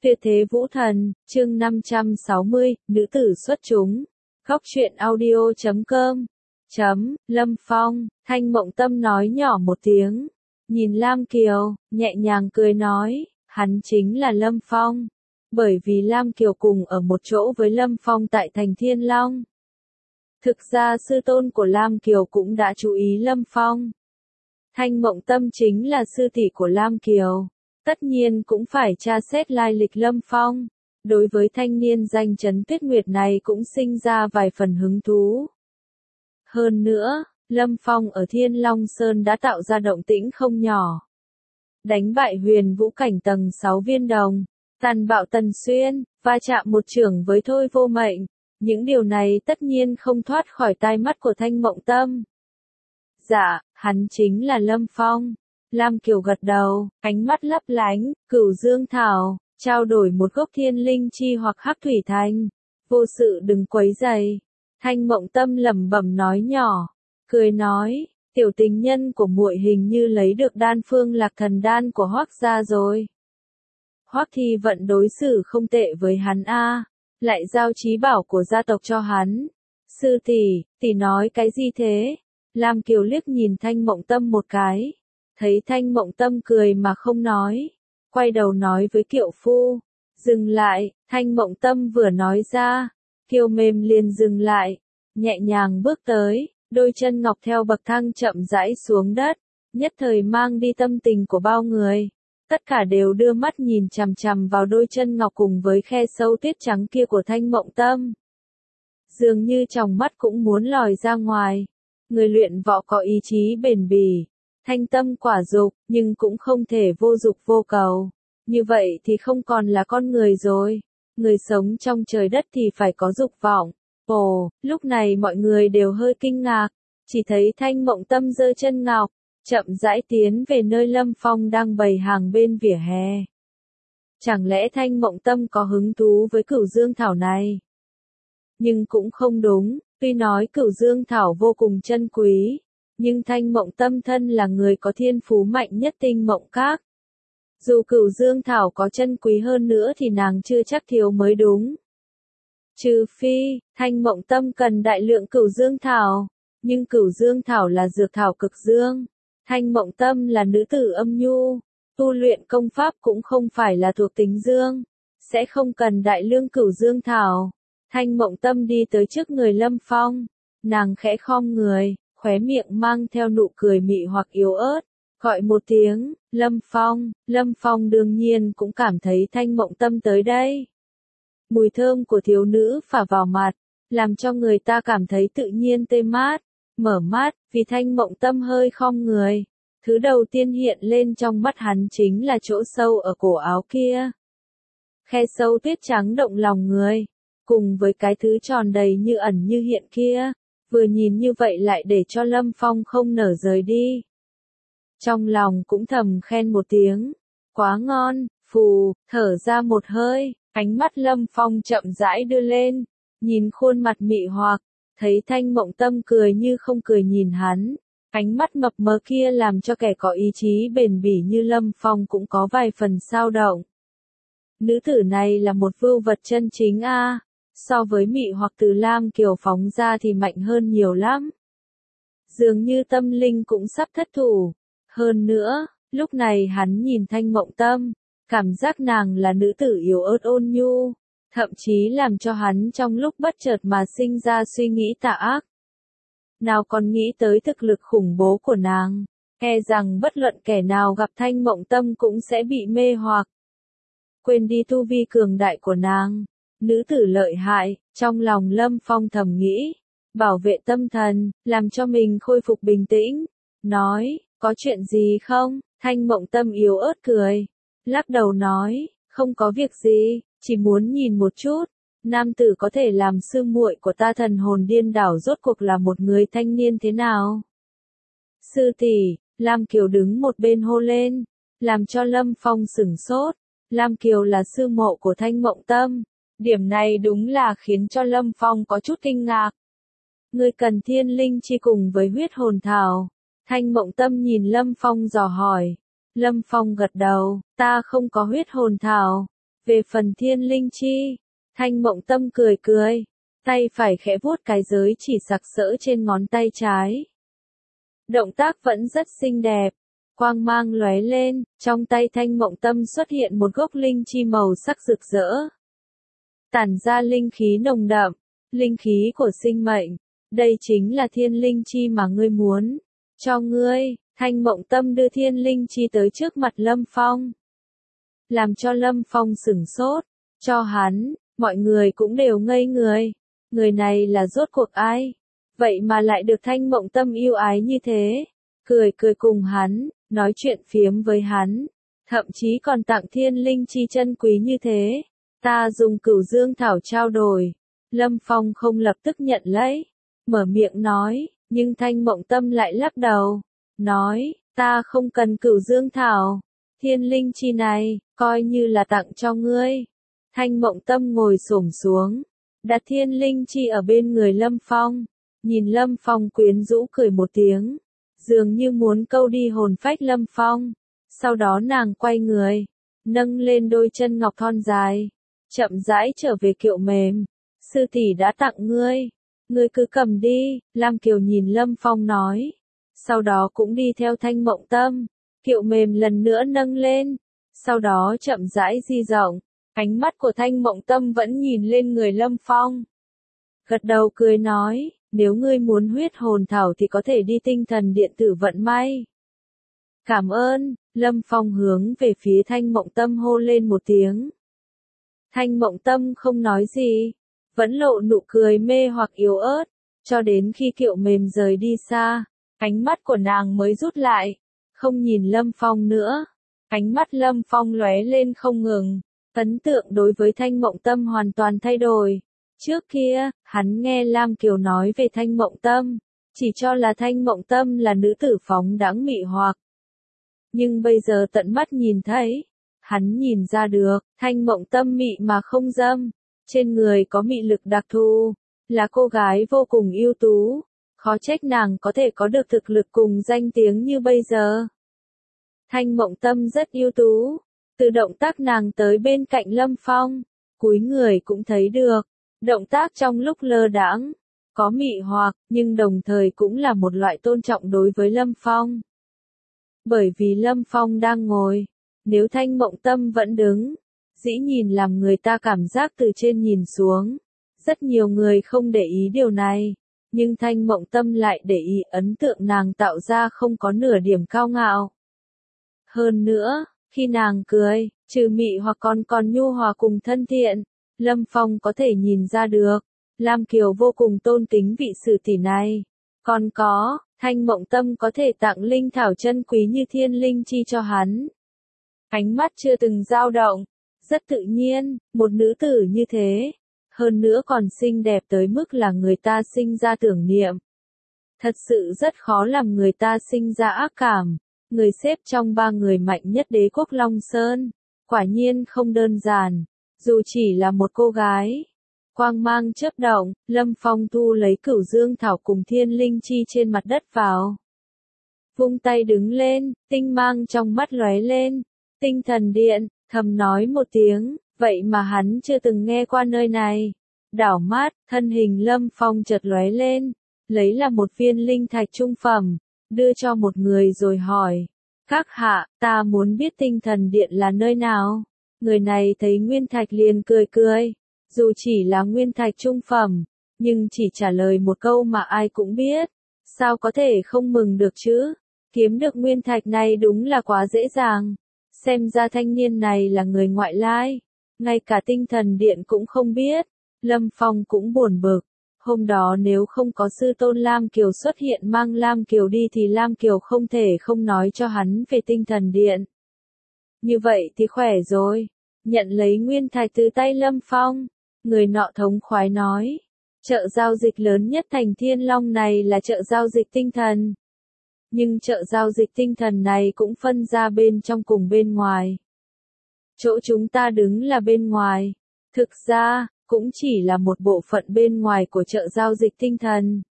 Tuyệt thế vũ thần, chương 560, nữ tử xuất chúng. Góc truyện audio.com. Lâm Phong, Thanh Mộng Tâm nói nhỏ một tiếng. Nhìn Lam Kiều, nhẹ nhàng cười nói, hắn chính là Lâm Phong. Bởi vì Lam Kiều cùng ở một chỗ với Lâm Phong tại thành Thiên Long. Thực ra sư tôn của Lam Kiều cũng đã chú ý Lâm Phong. Thanh Mộng Tâm chính là sư tỷ của Lam Kiều. Tất nhiên cũng phải tra xét lai lịch Lâm Phong. Đối với thanh niên danh chấn Tuyết Nguyệt này cũng sinh ra vài phần hứng thú. Hơn nữa, Lâm Phong ở Thiên Long Sơn đã tạo ra động tĩnh không nhỏ. Đánh bại Huyền Vũ Cảnh tầng 6 viên đồng, tàn bạo Tần Xuyên, va chạm một chưởng với Thôi Vô Mệnh. Những điều này tất nhiên không thoát khỏi tai mắt của Thanh Mộng Tâm. Dạ, hắn chính là Lâm Phong. Lam Kiều gật đầu, ánh mắt lấp lánh, Cửu Dương Thảo, trao đổi một gốc thiên linh chi hoặc hắc thủy thành. Vô sự đừng quấy rầy. Thanh Mộng Tâm lẩm bẩm nói nhỏ, cười nói, tiểu tình nhân của muội hình như lấy được đan phương Lạc Thần đan của Hoắc gia rồi. Hoắc Thi Vận đối xử không tệ với hắn a, lại giao chí bảo của gia tộc cho hắn. Sư tỷ nói cái gì thế? Lam Kiều liếc nhìn Thanh Mộng Tâm một cái. Thấy Thanh Mộng Tâm cười mà không nói, quay đầu nói với Kiệu Phu, dừng lại. Thanh Mộng Tâm vừa nói ra, Kiều Mềm liền dừng lại, nhẹ nhàng bước tới, đôi chân ngọc theo bậc thang chậm rãi xuống đất, nhất thời mang đi tâm tình của bao người. Tất cả đều đưa mắt nhìn chằm chằm vào đôi chân ngọc cùng với khe sâu tuyết trắng kia của Thanh Mộng Tâm. Dường như tròng mắt cũng muốn lòi ra ngoài. Người luyện võ có ý chí bền bỉ, thanh tâm quả dục, nhưng cũng không thể vô dục vô cầu. Như vậy thì không còn là con người rồi. Người sống trong trời đất thì phải có dục vọng. Ồ, lúc này mọi người đều hơi kinh ngạc. Chỉ thấy Thanh Mộng Tâm giơ chân ngọc, chậm rãi tiến về nơi Lâm Phong đang bày hàng bên vỉa hè. Chẳng lẽ Thanh Mộng Tâm có hứng thú với Cửu Dương Thảo này? Nhưng cũng không đúng, tuy nói Cửu Dương Thảo vô cùng chân quý. Nhưng Thanh Mộng Tâm thân là người có thiên phú mạnh nhất Tinh Mộng Các. Dù Cửu Dương Thảo có chân quý hơn nữa thì nàng chưa chắc thiếu mới đúng. Trừ phi, Thanh Mộng Tâm cần đại lượng Cửu Dương Thảo. Nhưng Cửu Dương Thảo là dược thảo cực dương. Thanh Mộng Tâm là nữ tử âm nhu. Tu luyện công pháp cũng không phải là thuộc tính dương. Sẽ không cần đại lượng Cửu Dương Thảo. Thanh Mộng Tâm đi tới trước người Lâm Phong. Nàng khẽ khom người, khóe miệng mang theo nụ cười mị hoặc yếu ớt, gọi một tiếng, Lâm Phong. Lâm Phong đương nhiên cũng cảm thấy Thanh Mộng Tâm tới đây. Mùi thơm của thiếu nữ phả vào mặt, làm cho người ta cảm thấy tự nhiên tê mát, mở mắt, vì Thanh Mộng Tâm hơi khom người. Thứ đầu tiên hiện lên trong mắt hắn chính là chỗ sâu ở cổ áo kia. Khe sâu tuyết trắng động lòng người, cùng với cái thứ tròn đầy như ẩn như hiện kia. Vừa nhìn như vậy lại để cho Lâm Phong không nở rời đi. Trong lòng cũng thầm khen một tiếng. Quá ngon, phù, thở ra một hơi, ánh mắt Lâm Phong chậm rãi đưa lên. Nhìn khuôn mặt mị hoặc, thấy Thanh Mộng Tâm cười như không cười nhìn hắn. Ánh mắt mập mờ kia làm cho kẻ có ý chí bền bỉ như Lâm Phong cũng có vài phần dao động. Nữ tử này là một vưu vật chân chính a. So với mị hoặc từ Lam Kiều phóng ra thì mạnh hơn nhiều lắm. Dường như tâm linh cũng sắp thất thủ. Hơn nữa, lúc này hắn nhìn Thanh Mộng Tâm, cảm giác nàng là nữ tử yếu ớt ôn nhu, thậm chí làm cho hắn trong lúc bất chợt mà sinh ra suy nghĩ tà ác. Nào còn nghĩ tới thực lực khủng bố của nàng, e rằng bất luận kẻ nào gặp Thanh Mộng Tâm cũng sẽ bị mê hoặc. Quên đi tu vi cường đại của nàng. Nữ tử lợi hại, trong lòng Lâm Phong thầm nghĩ, bảo vệ tâm thần, làm cho mình khôi phục bình tĩnh, nói, có chuyện gì không? Thanh Mộng Tâm yếu ớt cười, lắc đầu nói, không có việc gì, chỉ muốn nhìn một chút, nam tử có thể làm sư muội của ta thần hồn điên đảo rốt cuộc là một người thanh niên thế nào? Sư tỷ, Lam Kiều đứng một bên hô lên, làm cho Lâm Phong sửng sốt. Lam Kiều là sư mộ của Thanh Mộng Tâm. Điểm này đúng là khiến cho Lâm Phong có chút kinh ngạc. Ngươi cần thiên linh chi cùng với huyết hồn thảo. Thanh Mộng Tâm nhìn Lâm Phong dò hỏi. Lâm Phong gật đầu, ta không có huyết hồn thảo. Về phần thiên linh chi, Thanh Mộng Tâm cười cười, tay phải khẽ vuốt cái giới chỉ sặc sỡ trên ngón tay trái. Động tác vẫn rất xinh đẹp, quang mang lóe lên, trong tay Thanh Mộng Tâm xuất hiện một gốc linh chi màu sắc rực rỡ. Tản ra linh khí nồng đậm, linh khí của sinh mệnh, đây chính là thiên linh chi mà ngươi muốn. Cho ngươi, Thanh Mộng Tâm đưa thiên linh chi tới trước mặt Lâm Phong. Làm cho Lâm Phong sửng sốt, cho hắn, mọi người cũng đều ngây người. Người này là rốt cuộc ai? Vậy mà lại được Thanh Mộng Tâm yêu ái như thế. Cười cười cùng hắn, nói chuyện phiếm với hắn. Thậm chí còn tặng thiên linh chi chân quý như thế. Ta dùng Cửu Dương Thảo trao đổi. Lâm Phong không lập tức nhận lấy. Mở miệng nói, nhưng Thanh Mộng Tâm lại lắc đầu. Nói, ta không cần Cửu Dương Thảo. Thiên linh chi này, coi như là tặng cho ngươi. Thanh Mộng Tâm ngồi xổm xuống, đặt thiên linh chi ở bên người Lâm Phong. Nhìn Lâm Phong quyến rũ cười một tiếng, dường như muốn câu đi hồn phách Lâm Phong. Sau đó nàng quay người, nâng lên đôi chân ngọc thon dài, chậm rãi trở về Kiệu Mềm. Sư tỷ đã tặng ngươi, ngươi cứ cầm đi, Lam Kiều nhìn Lâm Phong nói. Sau đó cũng đi theo Thanh Mộng Tâm, Kiệu Mềm lần nữa nâng lên, sau đó chậm rãi di rộng. Ánh mắt của Thanh Mộng Tâm vẫn nhìn lên người Lâm Phong. Gật đầu cười nói, nếu ngươi muốn huyết hồn thảo thì có thể đi tinh thần điện tử vận may. Cảm ơn, Lâm Phong hướng về phía Thanh Mộng Tâm hô lên một tiếng. Thanh Mộng Tâm không nói gì, vẫn lộ nụ cười mê hoặc yếu ớt, cho đến khi Kiệu Mềm rời đi xa, ánh mắt của nàng mới rút lại, không nhìn Lâm Phong nữa. Ánh mắt Lâm Phong lóe lên không ngừng. Ấn tượng đối với Thanh Mộng Tâm hoàn toàn thay đổi. Trước kia, hắn nghe Lam Kiều nói về Thanh Mộng Tâm, chỉ cho là Thanh Mộng Tâm là nữ tử phóng đãng mị hoặc. Nhưng bây giờ tận mắt nhìn thấy, hắn nhìn ra được, Thanh Mộng Tâm mị mà không dâm, trên người có mị lực đặc thù, là cô gái vô cùng ưu tú, khó trách nàng có thể có được thực lực cùng danh tiếng như bây giờ. Thanh Mộng Tâm rất ưu tú. Từ động tác nàng tới bên cạnh Lâm Phong, cúi người cũng thấy được, động tác trong lúc lơ đãng, có mị hoặc, nhưng đồng thời cũng là một loại tôn trọng đối với Lâm Phong. Bởi vì Lâm Phong đang ngồi, nếu Thanh Mộng Tâm vẫn đứng, dĩ nhìn làm người ta cảm giác từ trên nhìn xuống. Rất nhiều người không để ý điều này, nhưng Thanh Mộng Tâm lại để ý ấn tượng nàng tạo ra không có nửa điểm cao ngạo. Hơn nữa, khi nàng cười, trừ mị hoặc còn nhu hòa cùng thân thiện, Lâm Phong có thể nhìn ra được, Lam Kiều vô cùng tôn kính vị sư tỷ này. Còn có, Thanh Mộng Tâm có thể tặng linh thảo chân quý như thiên linh chi cho hắn. Ánh mắt chưa từng dao động, rất tự nhiên, một nữ tử như thế, hơn nữa còn xinh đẹp tới mức là người ta sinh ra tưởng niệm. Thật sự rất khó làm người ta sinh ra ác cảm. Người xếp trong 3 người mạnh nhất đế quốc Long Sơn, quả nhiên không đơn giản, dù chỉ là một cô gái. Quang mang chớp động, Lâm Phong thu lấy Cửu Dương Thảo cùng thiên linh chi trên mặt đất vào. Vung tay đứng lên, tinh mang trong mắt lóe lên, tinh thần điện, thầm nói một tiếng, vậy mà hắn chưa từng nghe qua nơi này. Đảo mắt, thân hình Lâm Phong chợt lóe lên, lấy là một viên linh thạch trung phẩm, đưa cho một người rồi hỏi, các hạ, ta muốn biết tinh thần điện là nơi nào. Người này thấy nguyên thạch liền cười cười, dù chỉ là nguyên thạch trung phẩm, nhưng chỉ trả lời một câu mà ai cũng biết, sao có thể không mừng được chứ, kiếm được nguyên thạch này đúng là quá dễ dàng, xem ra thanh niên này là người ngoại lai, ngay cả tinh thần điện cũng không biết. Lâm Phong cũng buồn bực. Hôm đó nếu không có sư tôn Lam Kiều xuất hiện mang Lam Kiều đi thì Lam Kiều không thể không nói cho hắn về tinh thần điện. Như vậy thì khỏe rồi. Nhận lấy nguyên thạch từ tay Lâm Phong. Người nọ thống khoái nói. Chợ giao dịch lớn nhất thành Thiên Long này là chợ giao dịch tinh thần. Nhưng chợ giao dịch tinh thần này cũng phân ra bên trong cùng bên ngoài. Chỗ chúng ta đứng là bên ngoài. Thực ra, cũng chỉ là một bộ phận bên ngoài của chợ giao dịch tinh thần.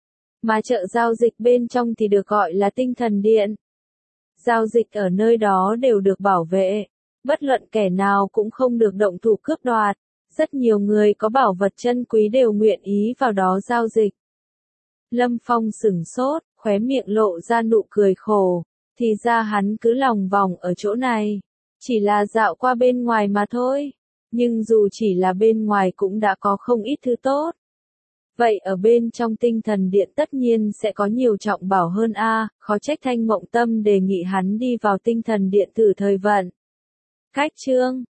Mà chợ giao dịch bên trong thì được gọi là tinh thần điện. Giao dịch ở nơi đó đều được bảo vệ. bất luận kẻ nào cũng không được động thủ cướp đoạt. Rất nhiều người có bảo vật chân quý đều nguyện ý vào đó giao dịch. Lâm Phong sửng sốt, khóe miệng lộ ra nụ cười khổ. Thì ra hắn cứ lòng vòng ở chỗ này. Chỉ là dạo qua bên ngoài mà thôi. Nhưng dù chỉ là bên ngoài cũng đã có không ít thứ tốt. Vậy ở bên trong tinh thần điện tất nhiên sẽ có nhiều trọng bảo hơn a, khó trách Thanh Mộng Tâm đề nghị hắn đi vào tinh thần điện thử thời vận. Cách chương